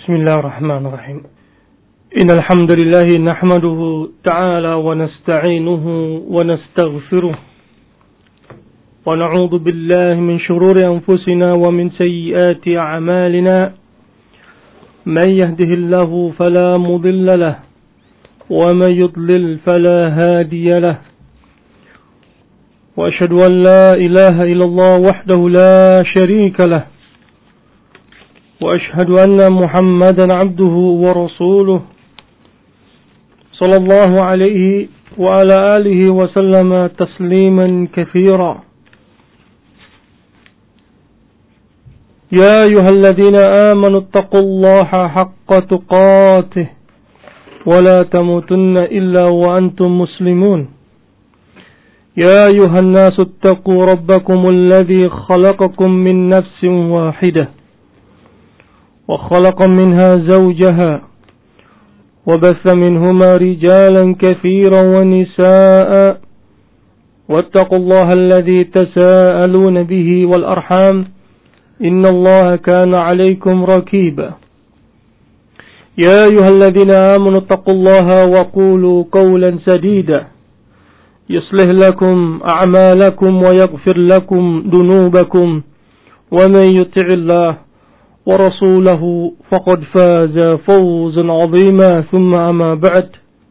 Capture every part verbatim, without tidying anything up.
بسم الله الرحمن الرحيم إن الحمد لله نحمده تعالى ونستعينه ونستغفره ونعوذ بالله من شرور أنفسنا ومن سيئات أعمالنا من يهده الله فلا مضل له ومن يضلل فلا هادي له وأشهد أن لا إله إلا الله وحده لا شريك له وأشهد أن محمدا عبده ورسوله صلى الله عليه وعلى آله وسلم تسليما كثيرا يا أيها الذين آمنوا اتقوا الله حق تقاته ولا تموتن إلا وأنتم مسلمون يا أيها الناس اتقوا ربكم الذي خلقكم من نفس واحدة وخلق منها زوجها وبث منهما رجالا كثيرا ونساء واتقوا الله الذي تساءلون به والأرحام إن الله كان عليكم رقيبا يا أيها الذين آمنوا اتقوا الله وقولوا قولا سديدا يصلح لكم أعمالكم ويغفر لكم ذنوبكم ومن يطع الله ورسوله فقد فاز فوزا عظيما ثم أما بعد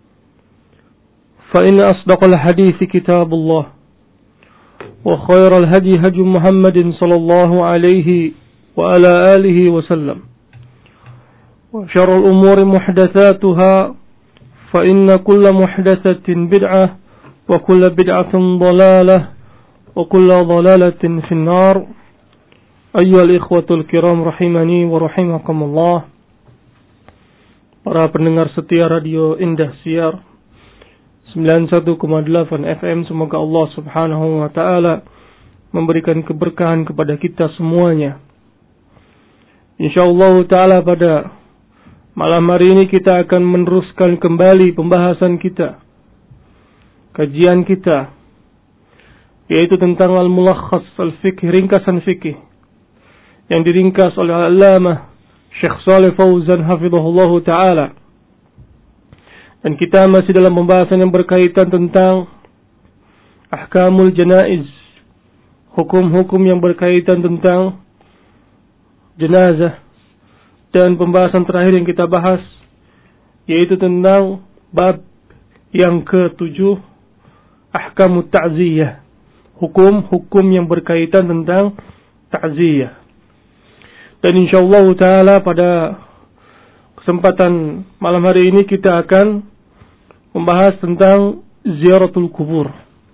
فإن أصدق الحديث كتاب الله وخير الهدي هدي محمد صلى الله عليه وعلى آله وسلم وشر الأمور محدثاتها فإن كل محدثة بدعة وكل بدعة ضلالة وكل ضلالة في النار Ayyuhal ikhwatul kiram rahimani wa rahimakumullah. Para pendengar setia Radio Indah Siar sembilan puluh satu koma delapan F M, semoga Allah Subhanahu wa taala memberikan keberkahan kepada kita semuanya. Insyaallah taala pada malam hari ini kita akan meneruskan kembali pembahasan kita, kajian kita, yaitu tentang al-mulakhas al-fiqh, ringkasan fikih yang diringkas oleh Al-Allamah Syekh Shalih Fauzan hafizahullah ta'ala. Dan kita masih dalam pembahasan yang berkaitan tentang ahkamul janaiz, hukum-hukum yang berkaitan tentang jenazah. Dan pembahasan terakhir yang kita bahas yaitu tentang bab yang ketujuh, ahkamut ta'ziyah, hukum-hukum yang berkaitan tentang ta'ziyah. Dan insyaallah ta'ala pada kesempatan malam hari ini kita akan membahas tentang ziaratul kubur.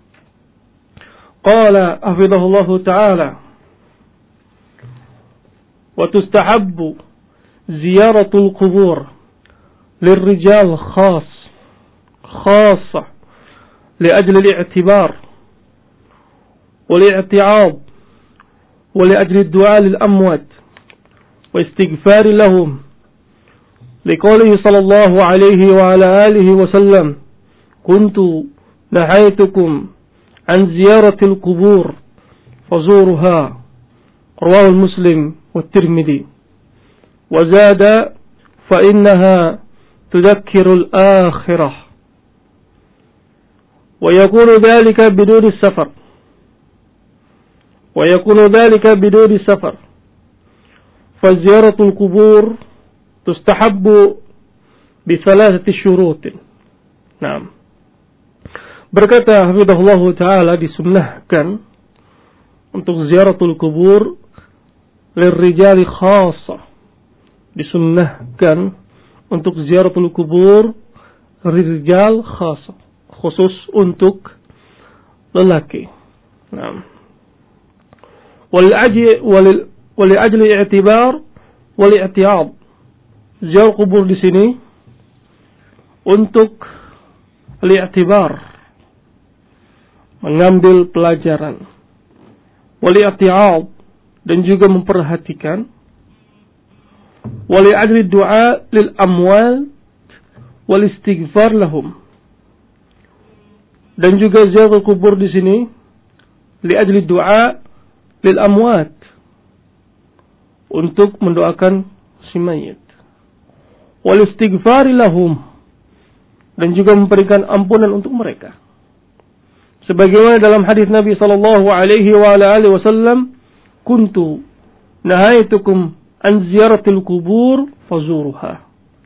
Qala hafizahullah ta'ala wa tustahabbu ziyaratul kubur lirrijal khas khassa liajli al-i'tibar wal-i'ti'ab wa liajli ad-du'a lil-amwat واستغفار لهم لقوله صلى الله عليه وعلى آله وسلم كنت نهيتكم عن زيارة القبور فزورها رواه المسلم والترمذي وزاد فإنها تذكر الآخرة ويكون ذلك بدون السفر ويكون ذلك بدون السفر فزيارة القبور تستحب بثلاثة شروط. Nah, berkata hafizahullah ta'ala, disunnahkan untuk ziaratul kubur lirrijali khassa, disunnahkan untuk ziaratul kubur lirrijal khassa, khusus untuk lelaki. Nah, wal ajli wal wali ajli i'tibar wali i'tiab. Ziarah kubur di sini untuk li'tibar, mengambil pelajaran, wali i'tiab, dan juga memperhatikan, wali ajli du'a lil amwal wal istighfar lahum, dan juga ziarah kubur di sini li ajli du'a lil amwat, untuk mendoakan si mayit. wal istighfari lahum, dan juga memberikan ampunan untuk mereka. Sebagaimana dalam hadis Nabi sallallahu alaihi wa alihi wasallam, kuntu nahaitukum an ziyaratil kubur fazuruha.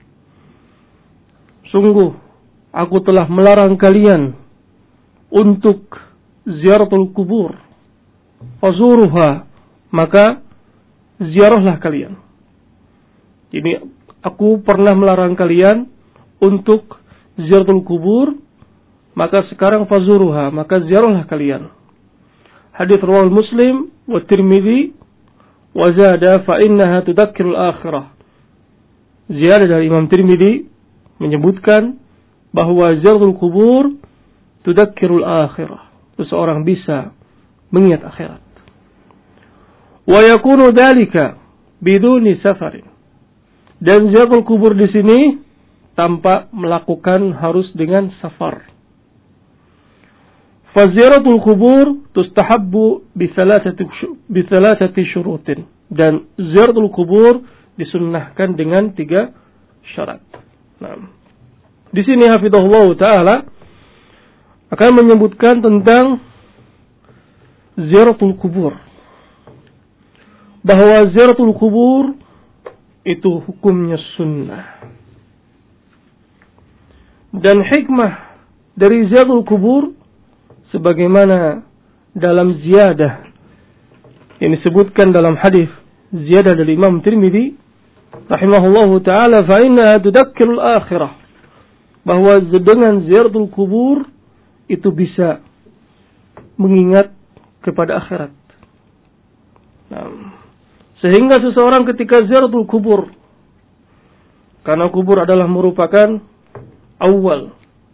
Sungguh aku telah melarang kalian untuk ziaratul kubur, fazuruha, maka ziarahlah kalian. Jadi aku pernah melarang kalian untuk ziaratul kubur, maka sekarang fazuruha, maka ziarahlah kalian. Hadits riwayat Muslim wa Tirmidzi wa zada fa innaha tudzakirul akhirah. Ziyadah dari Imam Tirmidzi menyebutkan bahwa ziaratul kubur tudzakirul akhirah. Seseorang bisa mengingat akhirat. Wa yakunu dzalika biduni safarin. Dan ziaratul kubur di sini tanpa melakukan harus dengan safar. Faziyaratul kubur tustahabbu bi thalathati syurutin. Dan ziyaratul kubur disunnahkan dengan tiga syarat. Nah, di sini hafizahullah taala akan menyebutkan tentang ziyaratul kubur. Bahwa ziyaratul kubur itu hukumnya sunnah. Dan hikmah dari ziyaratul kubur sebagaimana dalam ziyadah yang disebutkan dalam hadis ziyadah dari Imam Tirmidzi rahimahullahu taala, fa innaha tudzakirul akhirah, bahwa dengan ziyaratul kubur itu bisa mengingat kepada akhirat. Nah, sehingga seseorang ketika ziyaratul kubur, karena kubur adalah merupakan awal,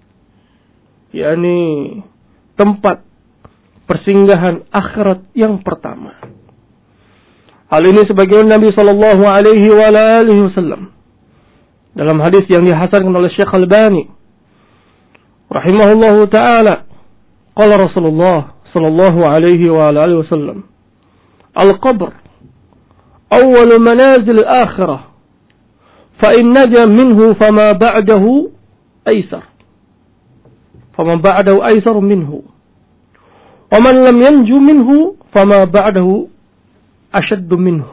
yakni tempat persinggahan akhirat yang pertama. Hal ini sebagaimana Nabi sallallahu alaihi wa alihi wasallam dalam hadis yang dihasankan oleh Syekh Al-Albani rahimahullahu taala, qala Rasulullah sallallahu alaihi wa alihi wasallam, al-qabr awwal manazil al-akhirah, fa in naja minhu fama ba'dahu aysar. فَمَنْ بَعْدَهُ أَيْسَرُ مِنْهُ وَمَنْ لَمْ يَنْجُ مِنْهُ فَمَا بَعْدَهُ أَشَدُّ مِنْهُ.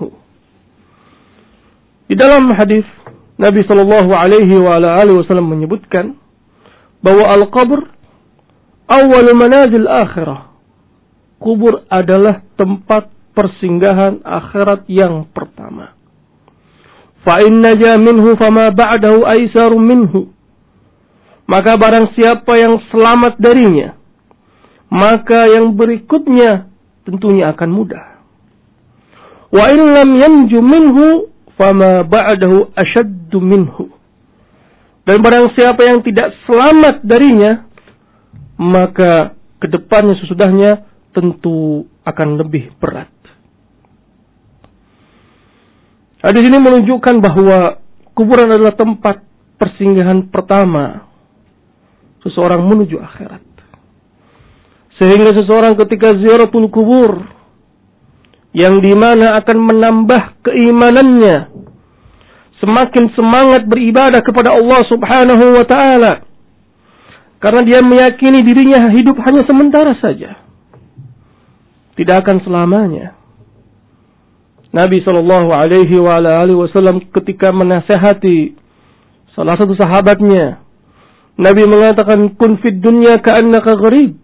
Di dalam hadis Nabi sallallahu alaihi wa alihi wasallam menyebutkan bahwa al-qabr awal manazil akhirah. Kubur adalah tempat persinggahan akhirat yang pertama. Fa in naja minhu fama ba'dahu aisaru minhu. Maka barang siapa yang selamat darinya, maka yang berikutnya tentunya akan mudah. Wa in lam yanju minhu fama ba'dahu ashaddu minhu. Dan barang siapa yang tidak selamat darinya, maka kedepannya sesudahnya tentu akan lebih berat. Hadis ini menunjukkan bahwa kuburan adalah tempat persinggahan pertama seseorang menuju akhirat. Sehingga seseorang ketika ziaratul kubur, yang dimana akan menambah keimanannya, semakin semangat beribadah kepada Allah subhanahu wa ta'ala, karena dia meyakini dirinya hidup hanya sementara saja, tidak akan selamanya. Nabi sallallahu alaihi wa alihi wasallam ketika menasihati salah satu sahabatnya, Nabi mengatakan, kun fid dunya ka'annaka gharib.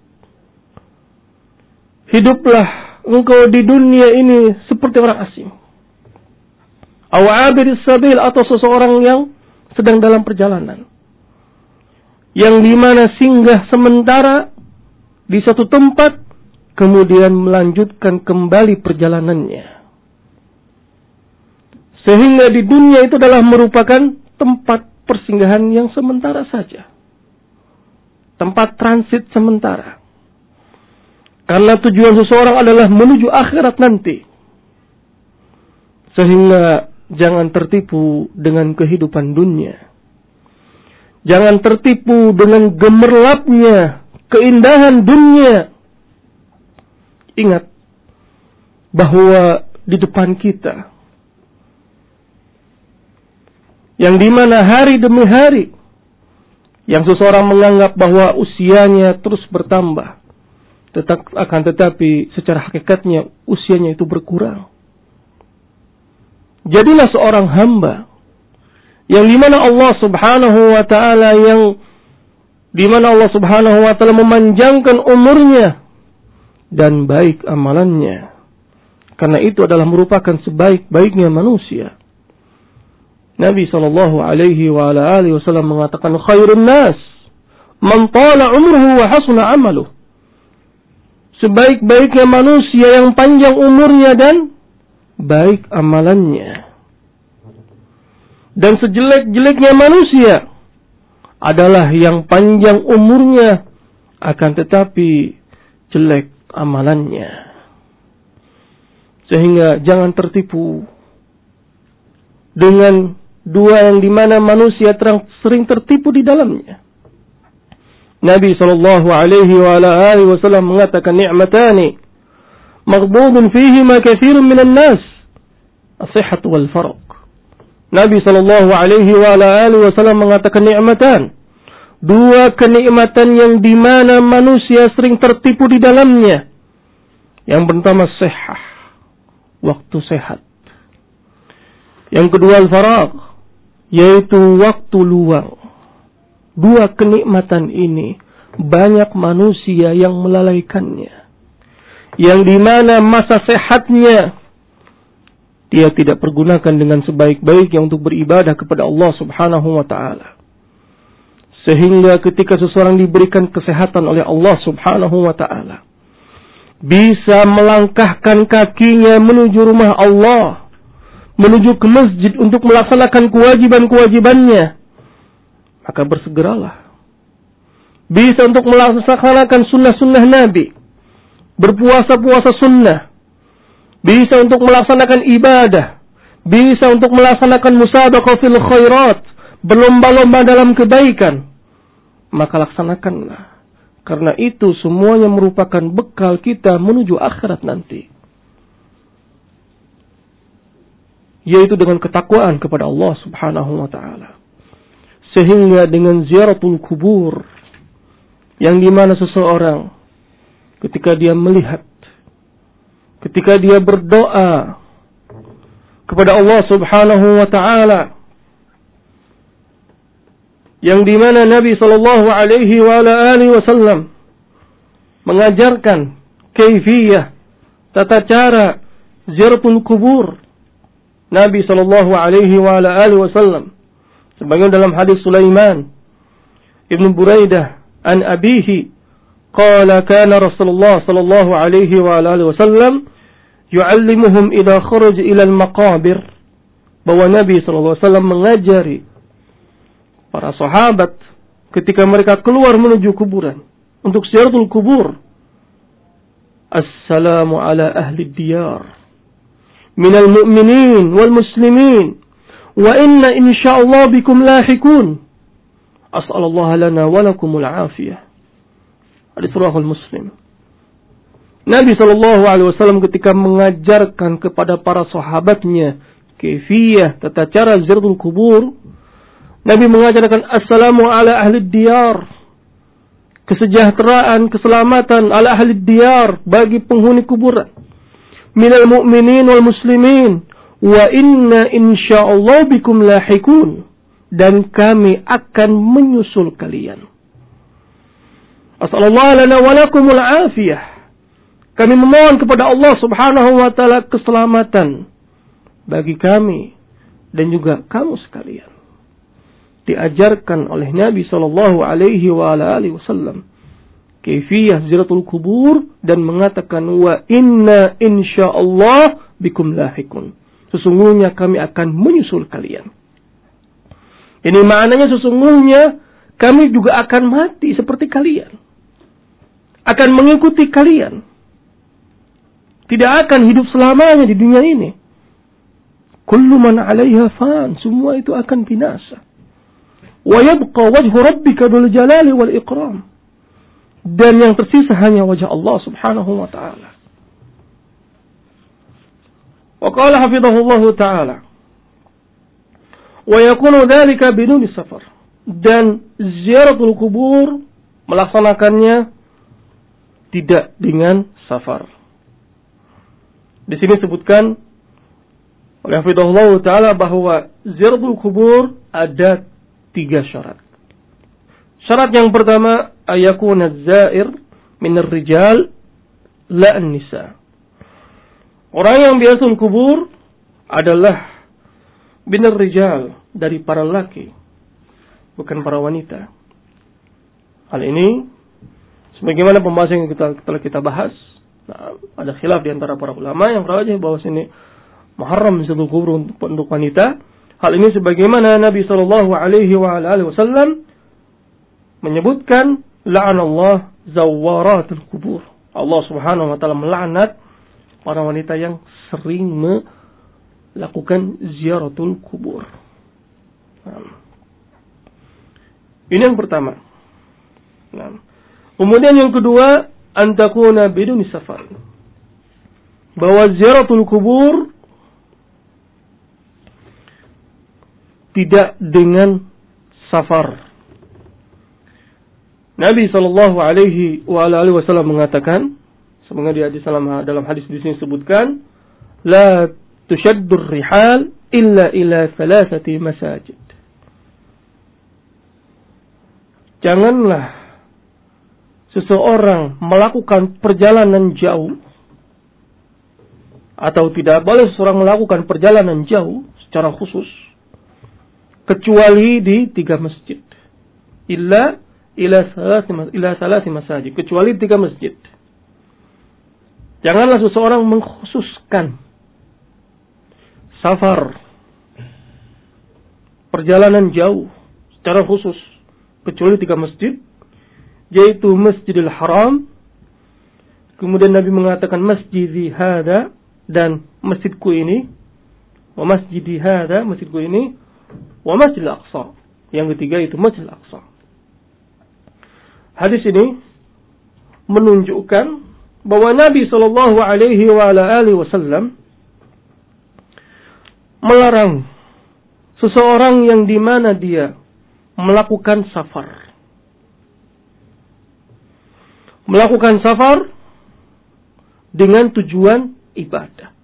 Hiduplah engkau di dunia ini seperti orang asing. Aw abiris sabil, atau seseorang yang sedang dalam perjalanan, yang dimana singgah sementara di satu tempat, kemudian melanjutkan kembali perjalanannya. Sehingga di dunia itu adalah merupakan tempat persinggahan yang sementara saja. Tempat transit sementara. Karena tujuan seseorang adalah menuju akhirat nanti. Sehingga jangan tertipu dengan kehidupan dunia. Jangan tertipu dengan gemerlapnya keindahan dunia. Ingat bahwa di depan kita yang dimana hari demi hari yang seseorang menganggap bahwa usianya terus bertambah, tetap akan tetapi secara hakikatnya usianya itu berkurang. Jadilah seorang hamba yang dimana Allah Subhanahu wa taala yang dimana Allah Subhanahu wa taala memanjangkan umurnya dan baik amalannya. Karena itu adalah merupakan sebaik-baiknya manusia. Nabi sallallahu alaihi wa ala alihi wasallam mengatakan khairun nas man tala umruhu wa hasuna amaluh. Sebaik-baiknya manusia yang panjang umurnya dan baik amalannya. Dan sejelek-jeleknya manusia adalah yang panjang umurnya akan tetapi jelek amalannya. Sehingga jangan tertipu dengan dua yang dimana manusia terang sering tertipu di dalamnya. Nabi sallallahu alaihi wa ala alihi wasallam mengatakan ni'matani maghdubun fihima katsirun minan nas as-sihhat wal faraq. Nabi sallallahu alaihi wa ala alihi wasallam mengatakan ni'matan, dua kenikmatan yang dimana manusia sering tertipu di dalamnya. Yang pertama sehat, waktu sehat. Yang kedua al-faraq, yaitu waktu luang. Dua kenikmatan ini banyak manusia yang melalaikannya. Yang dimana masa sehatnya dia tidak pergunakan dengan sebaik-baiknya untuk beribadah kepada Allah Subhanahu wa taala. Sehingga ketika seseorang diberikan kesehatan oleh Allah Subhanahu wa taala, bisa melangkahkan kakinya menuju rumah Allah, menuju ke masjid untuk melaksanakan kewajiban-kewajibannya, maka bersegeralah. Bisa untuk melaksanakan sunnah-sunnah Nabi, berpuasa-puasa sunnah, bisa untuk melaksanakan ibadah, bisa untuk melaksanakan musabaqah fil khairat, berlomba-lomba dalam kebaikan, maka laksanakanlah. Karena itu semuanya merupakan bekal kita menuju akhirat nanti. Yaitu dengan ketakwaan kepada Allah Subhanahu wa taala. Sehingga dengan ziaratul kubur, yang dimana seseorang ketika dia melihat, ketika dia berdoa kepada Allah Subhanahu wa taala, yang dimana Nabi sallallahu alaihi wa ala alihi wasallam mengajarkan kaifiyah, tata cara ziaratul kubur. Nabi sallallahu alaihi wa ala alihi wasallam sebagaimana dalam hadis Sulaiman Ibn Buraidah an abihi qala kana Rasulullah sallallahu alaihi wa ala alihi wasallam yu'allimuhum idza kharaja ila al-maqabir, bahwa Nabi sallallahu alaihi wasallam mengajari para sahabat ketika mereka keluar menuju kuburan untuk ziaratul kubur, assalamu ala ahli diyar minal mu'minin wal muslimin wa inna insyaallah bikum lahikun as'alallahu lana wa lakumul afiyah. Hadis riwayat Muslim. Nabi sallallahu alaihi wasallam ketika mengajarkan kepada para sahabatnya kaifiyah, tata cara ziaratul kubur, Nabi mengajarkan assalamu ala ahli diyar, kesejahteraan, keselamatan ala ahli diyar, bagi penghuni kuburan, minal mu'minin wal muslimin wa inna insyaallah bikum lahikun, dan kami akan menyusul kalian. As'alullah lana wa lakumul afiyah. Kami memohon kepada Allah Subhanahu wa taala keselamatan bagi kami dan juga kamu sekalian. Diajarkan oleh Nabi sallallahu alaihi wa alihi wasallam kaifiyah ziaratul kubur dan mengatakan wa inna insyaallah bikum lahikun. Sesungguhnya kami akan menyusul kalian. Ini maknanya sesungguhnya kami juga akan mati seperti kalian. Akan mengikuti kalian. Tidak akan hidup selamanya di dunia ini. Kullu man 'alaiha fan, semua itu akan binasa. Wa yabqa wajhu rabbika dzul jalali wal ikram. Dan yang tersisa hanya wajah Allah Subhanahu wa taala. Wa qala hafizahullah taala Wa yakunu dzalika biduni safar. Dan ziaratul kubur melaksanakannya tidak dengan safar. Di sini disebutkan oleh hafizahullah taala bahwa ziaratul kubur ada tiga syarat. Syarat yang pertama, ayakuna az-zair min ar-rijal la an-nisa. Orang yang biasul kubur adalah min ar-rijal, dari para laki, bukan para wanita. Hal ini sebagaimana pembahasan yang kita telah kita bahas. Nah, ada khilaf di antara para ulama yang rajih bahwa sini muharram ziaratul kubur untuk, untuk wanita. Hal ini sebagaimana Nabi sallallahu alaihi wasallam menyebutkan la'anallah zawaratul kubur. Allah Subhanahu wa taala melaknat para wanita yang sering melakukan ziaratul kubur. Nah, ini yang pertama. Nah, kemudian yang kedua, antakuna biduni safar. Bahwa ziaratul kubur tidak dengan safar. Nabi sallallahu alaihi wasallam mengatakan, sebenarnya di dalam hadis di sini disebutkan, la tushaddur rihal illa ila thalathati masajid. Janganlah seseorang melakukan perjalanan jauh, atau tidak boleh seseorang melakukan perjalanan jauh secara khusus kecuali di tiga masjid. Illa ila salasi ila salasi masajid, kecuali tiga masjid. Janganlah seseorang mengkhususkan safar, perjalanan jauh secara khusus kecuali tiga masjid, yaitu Masjidil Haram. Kemudian Nabi mengatakan masjidi hada, dan masjidku ini, wa masjidi hada, masjidku ini, wa Masjidil Aqsa. Yang ketiga itu Masjidil Aqsa. Hadis ini menunjukkan bahwa Nabi sallallahu alaihi wasallam melarang seseorang yang di mana dia melakukan safar. Melakukan safar dengan tujuan ibadah.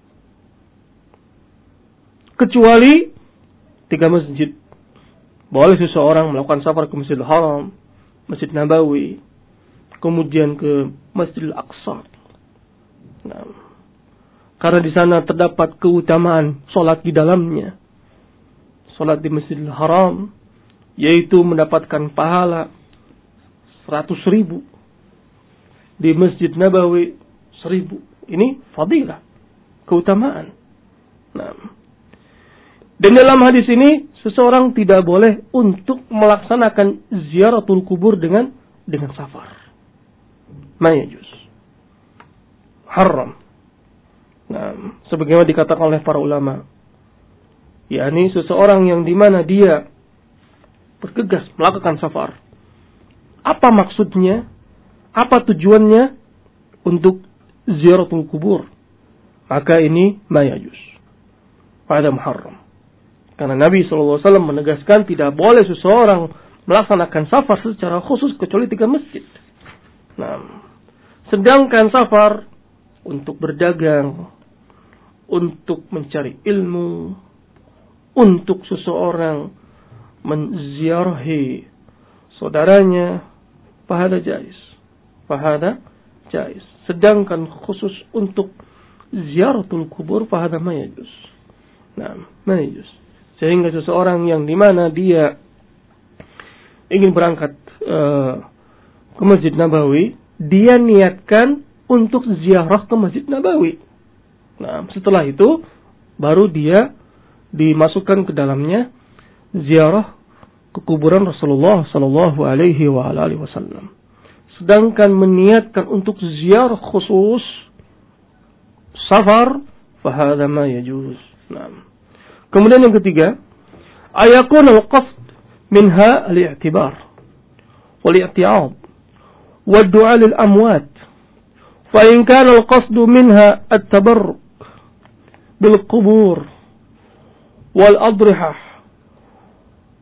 Kecuali tiga masjid. Boleh seseorang melakukan safar ke Masjidil Haram, Masjid Nabawi, kemudian ke Masjidil Aqsa. Nah, karena di sana terdapat keutamaan solat di dalamnya. Solat di Masjidil Haram, yaitu mendapatkan pahala seratus ribu. Di Masjid Nabawi seribu. Ini fadilah, keutamaan. Nah, dan dalam hadis ini seseorang tidak boleh untuk melaksanakan ziaratul kubur dengan dengan safar. Ma yajuz. Haram. Nah, sebagaimana dikatakan oleh para ulama, yakni seseorang yang di mana dia bergegas melakukan safar. Apa maksudnya? Apa tujuannya untuk ziaratul kubur? Maka ini ma yajuz. Pada muharram. Karena Nabi shallallahu alaihi wasallam menegaskan tidak boleh seseorang melaksanakan safar secara khusus kecuali tiga masjid. Nah, sedangkan safar untuk berdagang, untuk mencari ilmu, untuk seseorang menziarahi saudaranya, fahada jais. Fahada jais. Sedangkan khusus untuk ziaratul kubur, fahada mayajus. Nah, mayajus. Sehingga seseorang yang di mana dia ingin berangkat uh, ke Masjid Nabawi, dia niatkan untuk ziarah ke Masjid Nabawi. Nah, setelah itu baru dia dimasukkan ke dalamnya ziarah ke kuburan Rasulullah sallallahu alaihi wa alihi wasallam. Sedangkan meniatkan untuk ziarah khusus safar, fahadha ma yajuz. Nah. Kemudian yang ketiga, ayakun al-qasd minha al-i'tibar wal-i'ti'ad wad-du'a lil-amwat. Fa in kana al-qasd minha at-tabarruk bil-qubur wal-adrihah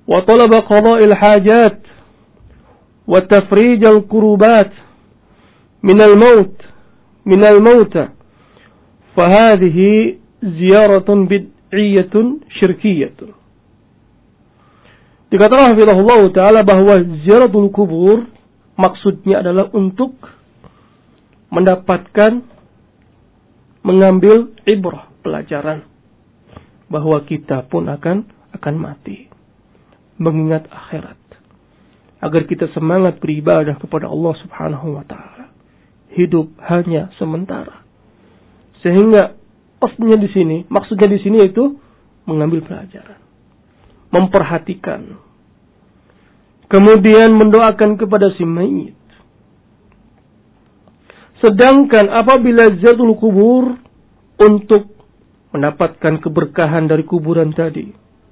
wa talaba qada'il hajat wa tafrij al-kurubat min al-maut min al-mauta fa hadhihi ziyaratun bid'iyyatun syirkiyyatun. Dikatakan hafizahullah ta'ala bahwa ziaratul kubur maksudnya adalah untuk mendapatkan, mengambil ibrah, pelajaran bahwa kita pun akan akan mati, mengingat akhirat, agar kita semangat beribadah kepada Allah Subhanahu wa taala. Hidup hanya sementara. Sehingga maksudnya di sini, maksudnya di sini itu mengambil pelajaran, memperhatikan, kemudian mendoakan kepada si mayit. Sedangkan apabila ziaratul kubur untuk mendapatkan keberkahan dari kuburan tadi,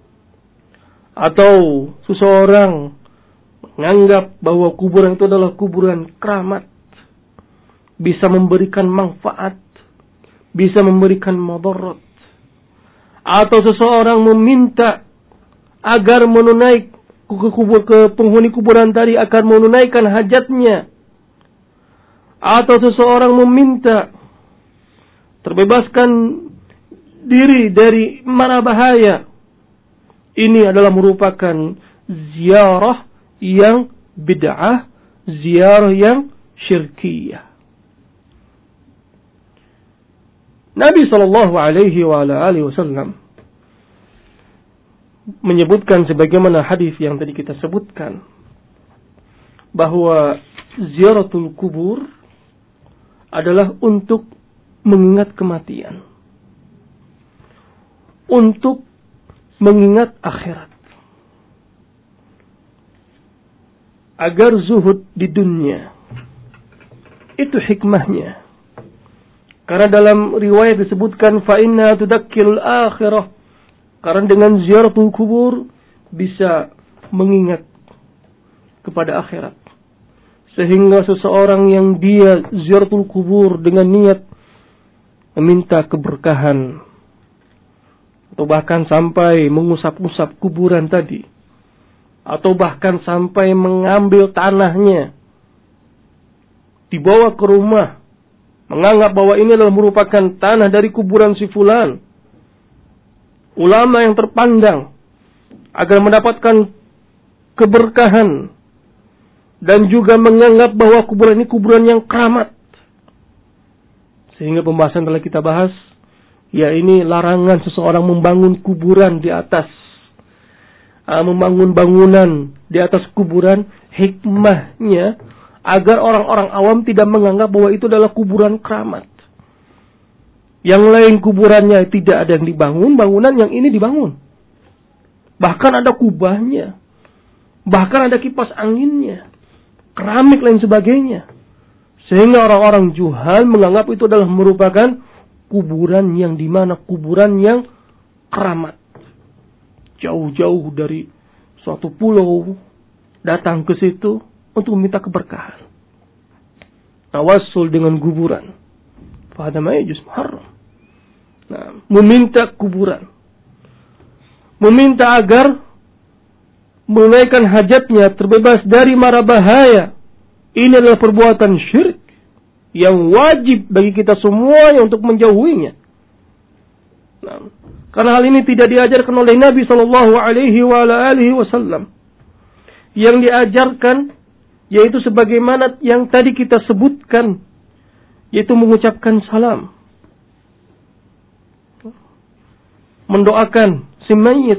atau seseorang menganggap bahwa kuburan itu adalah kuburan keramat, bisa memberikan manfaat, bisa memberikan madarat, atau seseorang meminta agar menunaikan ke kubur, ke penghuni kuburan tadi akan menunaikan hajatnya, atau seseorang meminta terbebaskan diri dari mara bahaya, ini adalah merupakan ziarah yang bid'ah, ziarah yang syirkiyah. Nabi sallallahu alaihi wa ala alihi wasallam menyebutkan sebagaimana hadis yang tadi kita sebutkan, bahwa ziaratul kubur adalah untuk mengingat kematian, untuk mengingat akhirat, agar zuhud di dunia. Itu hikmahnya. Karena dalam riwayat disebutkan fa inna tudakkirul akhirah. Karena dengan ziaratul kubur bisa mengingat kepada akhirat. Sehingga seseorang yang dia ziaratul kubur dengan niat meminta keberkahan, atau bahkan sampai mengusap-usap kuburan tadi, atau bahkan sampai mengambil tanahnya, dibawa ke rumah, menganggap bahwa ini adalah merupakan tanah dari kuburan si fulan, ulama yang terpandang, agar mendapatkan keberkahan, dan juga menganggap bahwa kuburan ini kuburan yang keramat. Sehingga pembahasan telah kita bahas, ya ini larangan seseorang membangun kuburan di atas, uh, membangun bangunan di atas kuburan. Hikmahnya agar orang-orang awam tidak menganggap bahwa itu adalah kuburan keramat. Yang lain kuburannya tidak ada yang dibangun, bangunan yang ini dibangun. Bahkan ada kubahnya, bahkan ada kipas anginnya, keramik lain sebagainya. Sehingga orang-orang juhal menganggap itu adalah merupakan kuburan yang dimana kuburan yang keramat. Jauh-jauh dari suatu pulau datang ke situ untuk meminta keberkahan. Tawassul dengan kuburan. Fahada ma yajuz muharram. Nah, meminta kuburan, meminta agar menunaikan hajatnya, terbebas dari mara bahaya. Ini adalah perbuatan syirik yang wajib bagi kita semuanya untuk menjauhinya. Nah, karena hal ini tidak diajarkan oleh Nabi sallallahu alaihi wasallam. Yang diajarkan yaitu sebagaimana yang tadi kita sebutkan, yaitu mengucapkan salam, mendoakan si mayit.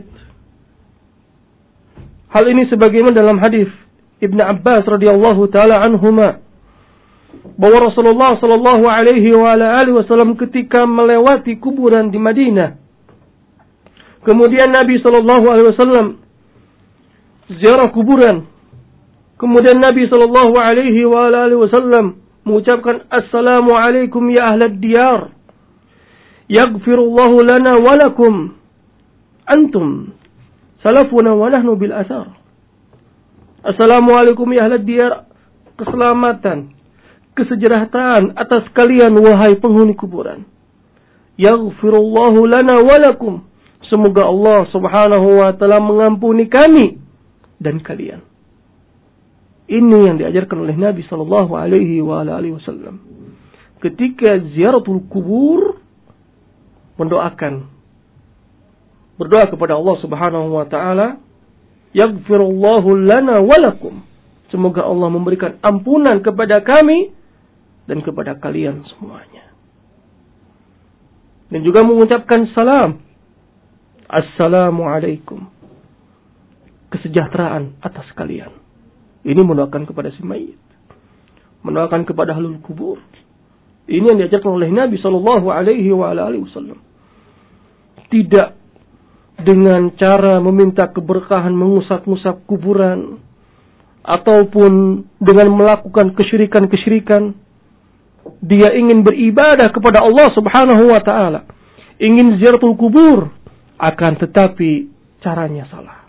Hal ini sebagaimana dalam hadis Ibn Abbas radhiyallahu taala anhuma, bahwa Rasulullah sallallahu alaihi wasallam ketika melewati kuburan di Madinah, kemudian Nabi sallallahu alaihi wasallam ziarah kuburan, kemudian Nabi sallallahu alaihi wasallam mengucapkan assalamu alaikum ya ahlad diyar, yaghfirullahu lana wa lakum, antum salafuna wa nahnu bil athar. Assalamualaikum ya ahlad diyar, keselamatan, kesejahteraan atas kalian wahai penghuni kuburan. Yaghfirullahu lana wa lakum, semoga Allah Subhanahu wa taala mengampuni kami dan kalian. Ini yang diajarkan oleh Nabi sallallahu alaihi wasallam. Ketika ziaratul kubur, mendoakan, berdoa kepada Allah Subhanahu wa taala, yaghfirullahu lana wa lakum. Semoga Allah memberikan ampunan kepada kami dan kepada kalian semuanya. Dan juga mengucapkan salam. Assalamualaikum. Kesejahteraan atas kalian. Ini mendoakan kepada si mayit. Mendoakan kepada ahlul kubur. Ini yang diajarkan oleh Nabi sallallahu alaihi wasallam. Tidak dengan cara meminta keberkahan, mengusap-ngusap kuburan, ataupun dengan melakukan kesyirikan-kesyirikan. Dia ingin beribadah kepada Allah Subhanahu wa taala, ingin ziaratul kubur, akan tetapi caranya salah.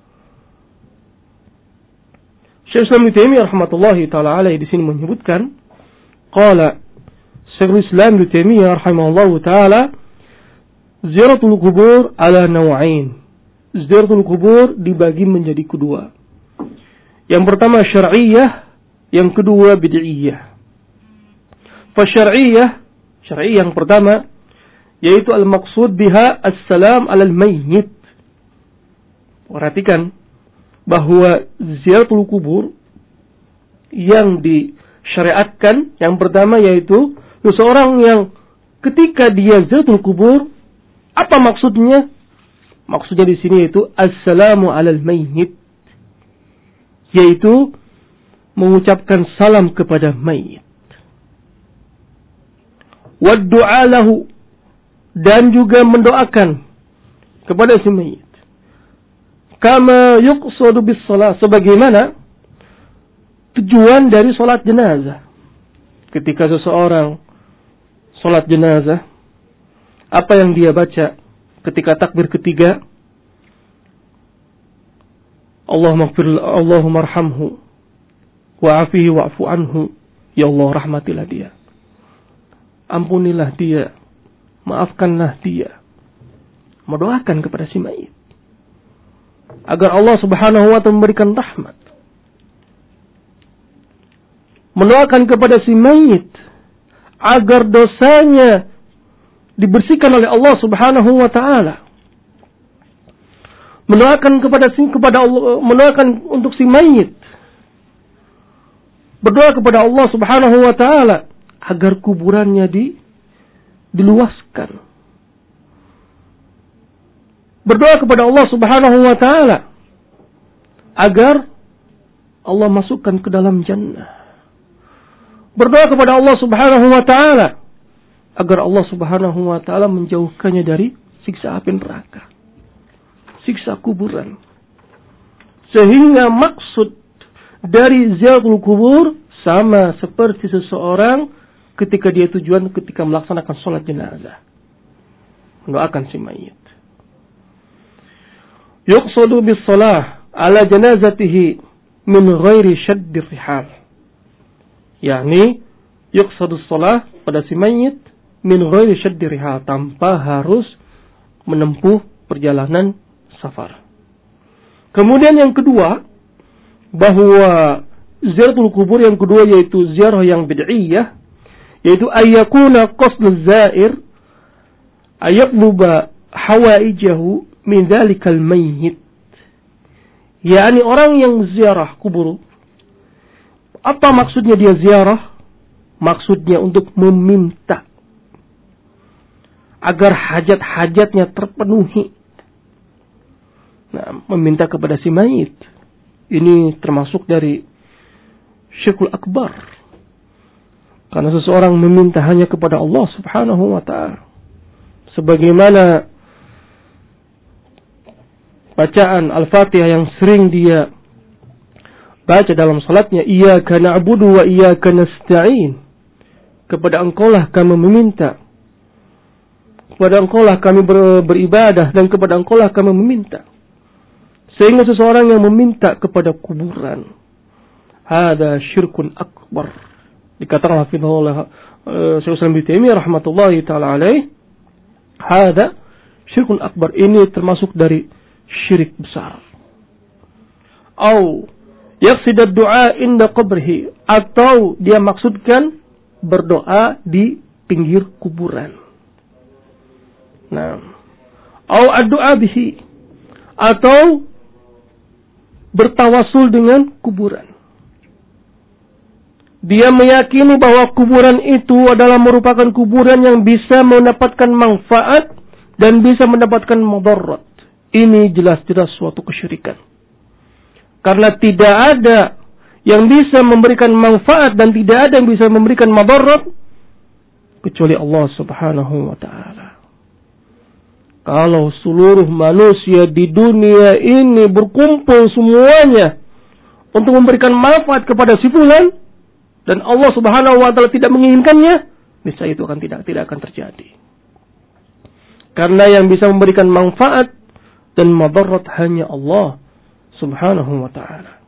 Syekh Islam Ibnu Taimiyah rahmatullahi taala alaihi di sini menyebutkan, qala Syekh Islam Ibnu Taimiyah rahimahullahu taala, ziaratul kubur ala naw'ain. Ziaratul kubur dibagi menjadi kedua. Yang pertama syar'iyyah, yang kedua bid'iyyah. Fasyar'iyyah, syar'iyyah yang pertama, yaitu al-maqsud biha as-salam alal mayyit. Perhatikan bahwa ziaratul kubur yang disyariatkan yang pertama yaitu seseorang yang ketika dia ziaratul kubur, apa maksudnya? Maksudnya di sini yaitu assalamu alal mayyit, yaitu mengucapkan salam kepada mayit. Waddu'a lahu, dan juga mendoakan kepada si mayit. Kama yuqsadu bis shalah, sebagaimana tujuan dari salat jenazah. Ketika seseorang salat jenazah, apa yang dia baca ketika takbir ketiga? Allahumma ighfir, Allahumma arhamhu wa'afihi wa'fu anhu. Ya Allah, rahmatilah dia. Ampunilah dia. Maafkanlah dia. Mendoakan kepada si mayit agar Allah Subhanahu wa ta'ala memberikan rahmat. Mendoakan kepada si mayit agar dosanya dibersihkan oleh Allah Subhanahu wa ta'ala. Mendoakan kepada si kepada Allah, mendoakan untuk si mayit. Berdoa kepada Allah Subhanahu wa ta'ala agar kuburannya di diluaskan. Berdoa kepada Allah Subhanahu wa ta'ala agar Allah masukkan ke dalam jannah. Berdoa kepada Allah Subhanahu wa ta'ala agar Allah Subhanahu wa ta'ala menjauhkannya dari siksa api neraka, siksa kuburan. Sehingga maksud dari ziaratul kubur sama seperti seseorang ketika dia tujuan ketika melaksanakan sholat jenazah, mendoakan si mayit. Yuqsadu bis shalah ala janazatihi min ghairi syaddir rihal. yakni yuqsadu shalah pada si mayit min ghairi syaddir rihal, tanpa harus menempuh perjalanan safar. Kemudian yang kedua, bahwa ziaratul kubur yang kedua yaitu ziarah yang bid'iyah, yaitu ayyakuna qasduz zair ayyaqluba hawaijahu min dzalikal mayyit. yakni orang yang ziarah kubur, apa maksudnya dia ziarah? Maksudnya untuk meminta agar hajat-hajatnya terpenuhi. Nah, meminta kepada si mayit ini termasuk dari syirkul akbar. Karena seseorang meminta hanya kepada Allah Subhanahu wa ta'ala. Sebagaimana bacaan Al-Fatihah yang sering dia baca dalam salatnya, iyyaka na'budu wa iyyaka nasta'in. Kepada Engkaulah kami meminta, kepada Engkaulah kami ber, beribadah, dan kepada Engkaulah kami meminta. Sehingga seseorang yang meminta kepada kuburan, hada syirkun akbar. Dikatakan oleh Syekh Islam Ibnu Taimiyah rahmatullahi taala alaih, hada syirkun akbar, ini termasuk dari syirik besar. au yaqsid ad-du'a inda qabrihi, atau dia maksudkan berdoa di pinggir kuburan. Nah, au ad-du'a bihi, atau bertawasul dengan kuburan. Dia meyakini bahwa kuburan itu adalah merupakan kuburan yang bisa mendapatkan manfaat dan bisa mendapatkan mudarat. Ini jelas-jelas suatu kesyirikan. Karena tidak ada yang bisa memberikan manfaat dan tidak ada yang bisa memberikan mudarat kecuali Allah Subhanahu wa ta'ala. Kalau seluruh manusia di dunia ini berkumpul semuanya untuk memberikan manfaat kepada si fulan dan Allah Subhanahu wa ta'ala tidak menginginkannya, niscaya itu akan tidak tidak akan terjadi. Karena yang bisa memberikan manfaat dan mudarat hanya Allah Subhanahu wa ta'ala.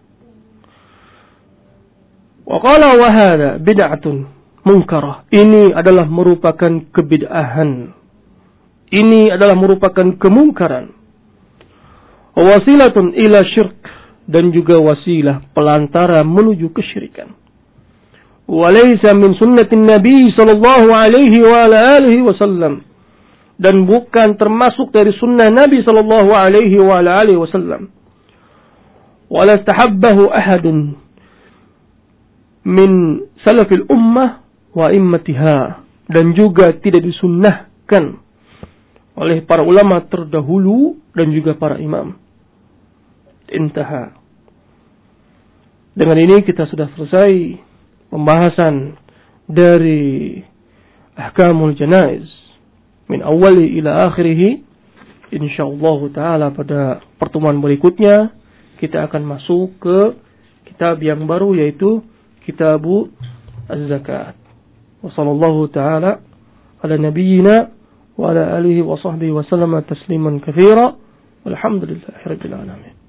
Wa qala wa hadha bid'atun munkarah. Ini adalah merupakan kebid'ahan. Ini adalah merupakan kemungkaran. Wasilatun ila syirk, dan juga wasilah pelantara menuju kesyirikan. Wa laysa min sunnatin Nabi sallallahu alaihi wa ala alihi wasallam, dan bukan termasuk dari sunnah Nabi sallallahu alaihi wa ala alihi wasallam. Wa la tahabbahu ahadun min salafil ummah wa immatiha, dan juga tidak disunnahkan oleh para ulama terdahulu dan juga para imam. Intaha. Dengan ini kita sudah selesai pembahasan dari ahkamul janaiz min awali ila akhirih. Insyaallah taala pada pertemuan berikutnya kita akan masuk ke kitab yang baru, yaitu Kitabu Az-Zakat. Wa sallallahu ta'ala ala nabiyyina wa ala alihi wa sahbihi wa sallama tasliman katsira. Walhamdulillahi rabbil alamin.